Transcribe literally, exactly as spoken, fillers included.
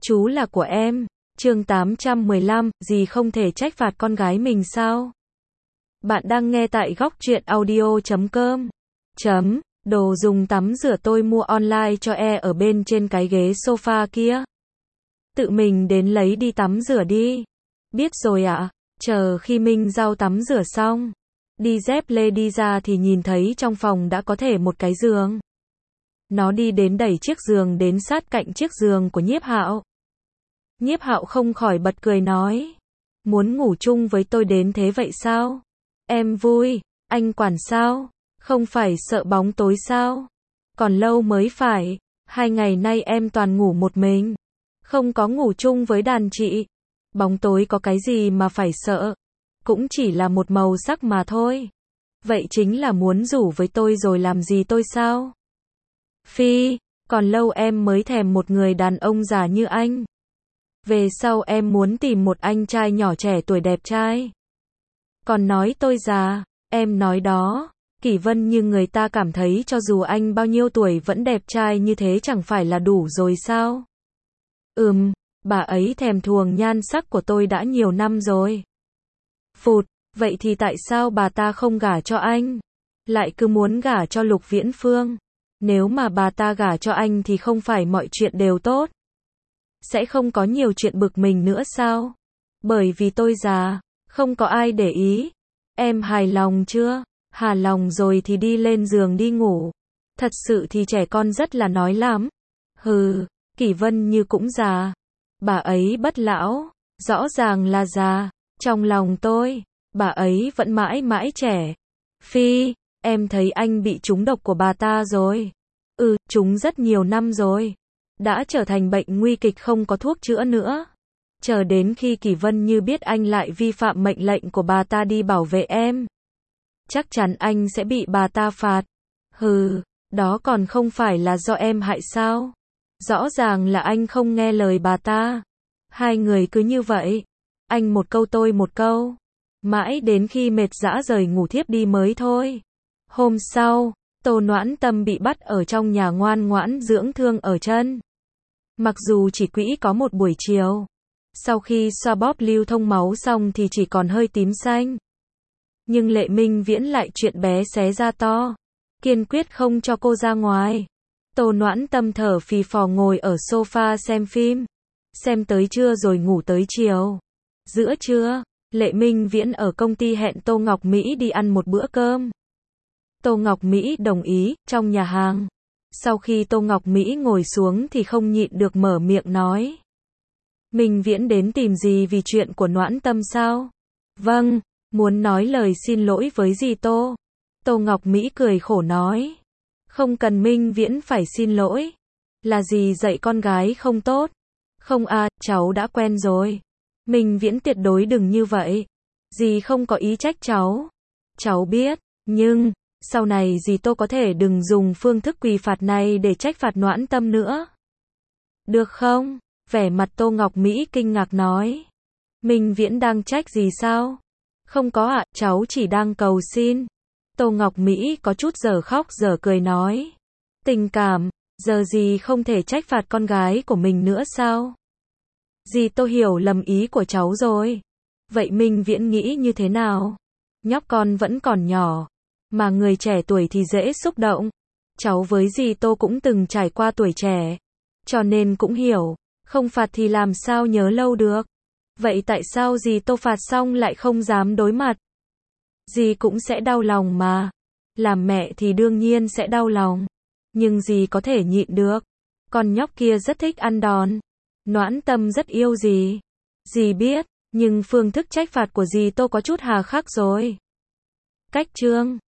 Chú là của em. Chương tám trăm mười lăm, dì không thể trách phạt con gái mình sao? Bạn đang nghe tại góc truyện audio chấm com. Chấm, đồ dùng tắm rửa tôi mua online cho e ở bên trên cái ghế sofa kia. Tự mình đến lấy đi tắm rửa đi. Biết rồi ạ. Chờ khi Minh Giao tắm rửa xong, đi dép lê đi ra thì nhìn thấy trong phòng đã có thể một cái giường. Nó đi đến đẩy chiếc giường đến sát cạnh chiếc giường của Nhiếp Hạo. Nhiếp Hạo không khỏi bật cười nói, muốn ngủ chung với tôi đến thế vậy sao? Em vui, anh quản sao? Không phải sợ bóng tối sao? Còn lâu mới phải, hai ngày nay em toàn ngủ một mình, không có ngủ chung với đàn chị. Bóng tối có cái gì mà phải sợ? Cũng chỉ là một màu sắc mà thôi. Vậy chính là muốn rủ với tôi rồi làm gì tôi sao? Phi, còn lâu em mới thèm một người đàn ông già như anh. Về sau em muốn tìm một anh trai nhỏ trẻ tuổi đẹp trai. Còn nói tôi già, em nói đó, Kỷ Vân như người ta cảm thấy cho dù anh bao nhiêu tuổi vẫn đẹp trai như thế chẳng phải là đủ rồi sao? Ừm, bà ấy thèm thuồng nhan sắc của tôi đã nhiều năm rồi. Phụt, vậy thì tại sao bà ta không gả cho anh? Lại cứ muốn gả cho Lục Viễn Phương. Nếu mà bà ta gả cho anh thì không phải mọi chuyện đều tốt. Sẽ không có nhiều chuyện bực mình nữa sao? Bởi vì tôi già, không có ai để ý. Em hài lòng chưa? Hài lòng rồi thì đi lên giường đi ngủ. Thật sự thì trẻ con rất là nói lắm. Hừ, Kỷ Vân như cũng già. Bà ấy bất lão, rõ ràng là già. Trong lòng tôi, bà ấy vẫn mãi mãi trẻ. Phi, em thấy anh bị trúng độc của bà ta rồi. Ừ, trúng rất nhiều năm rồi. Đã trở thành bệnh nguy kịch không có thuốc chữa nữa. Chờ đến khi Kỷ Vân như biết anh lại vi phạm mệnh lệnh của bà ta đi bảo vệ em, chắc chắn anh sẽ bị bà ta phạt. Hừ, đó còn không phải là do em hại sao? Rõ ràng là anh không nghe lời bà ta. Hai người cứ như vậy, anh một câu tôi một câu, mãi đến khi mệt rã rời ngủ thiếp đi mới thôi. Hôm sau, Tô Noãn Tâm bị bắt ở trong nhà ngoan ngoãn dưỡng thương ở chân. Mặc dù chỉ quỹ có một buổi chiều, sau khi xoa bóp lưu thông máu xong thì chỉ còn hơi tím xanh. Nhưng Lệ Minh Viễn lại chuyện bé xé ra to, kiên quyết không cho cô ra ngoài. Tô Noãn Tâm thở phì phò ngồi ở sofa xem phim, xem tới trưa rồi ngủ tới chiều. Giữa trưa, Lệ Minh Viễn ở công ty hẹn Tô Ngọc Mỹ đi ăn một bữa cơm. Tô Ngọc Mỹ đồng ý, trong nhà hàng. Sau khi Tô Ngọc Mỹ ngồi xuống thì không nhịn được mở miệng nói. Minh Viễn đến tìm dì vì chuyện của Noãn Tâm sao? Vâng, muốn nói lời xin lỗi với dì Tô. Tô Ngọc Mỹ cười khổ nói. Không cần Minh Viễn phải xin lỗi. Là dì dạy con gái không tốt. Không à, cháu đã quen rồi. Minh Viễn tuyệt đối đừng như vậy. Dì không có ý trách cháu. Cháu biết, nhưng sau này dì Tô có thể đừng dùng phương thức quỳ phạt này để trách phạt Noãn Tâm nữa. Được không? Vẻ mặt Tô Ngọc Mỹ kinh ngạc nói. Minh Viễn đang trách gì sao? Không có ạ, cháu chỉ đang cầu xin. Tô Ngọc Mỹ có chút giờ khóc giờ cười nói. Tình cảm, giờ dì không thể trách phạt con gái của mình nữa sao? Dì Tô hiểu lầm ý của cháu rồi. Vậy Minh Viễn nghĩ như thế nào? Nhóc con vẫn còn nhỏ, mà người trẻ tuổi thì dễ xúc động. Cháu với dì Tô cũng từng trải qua tuổi trẻ, cho nên cũng hiểu, không phạt thì làm sao nhớ lâu được. Vậy tại sao dì Tô phạt xong lại không dám đối mặt? Dì cũng sẽ đau lòng mà. Làm mẹ thì đương nhiên sẽ đau lòng. Nhưng dì có thể nhịn được. Con nhóc kia rất thích ăn đòn. Noãn Tâm rất yêu dì. Dì biết, nhưng phương thức trách phạt của dì Tô có chút hà khắc rồi. Cách chương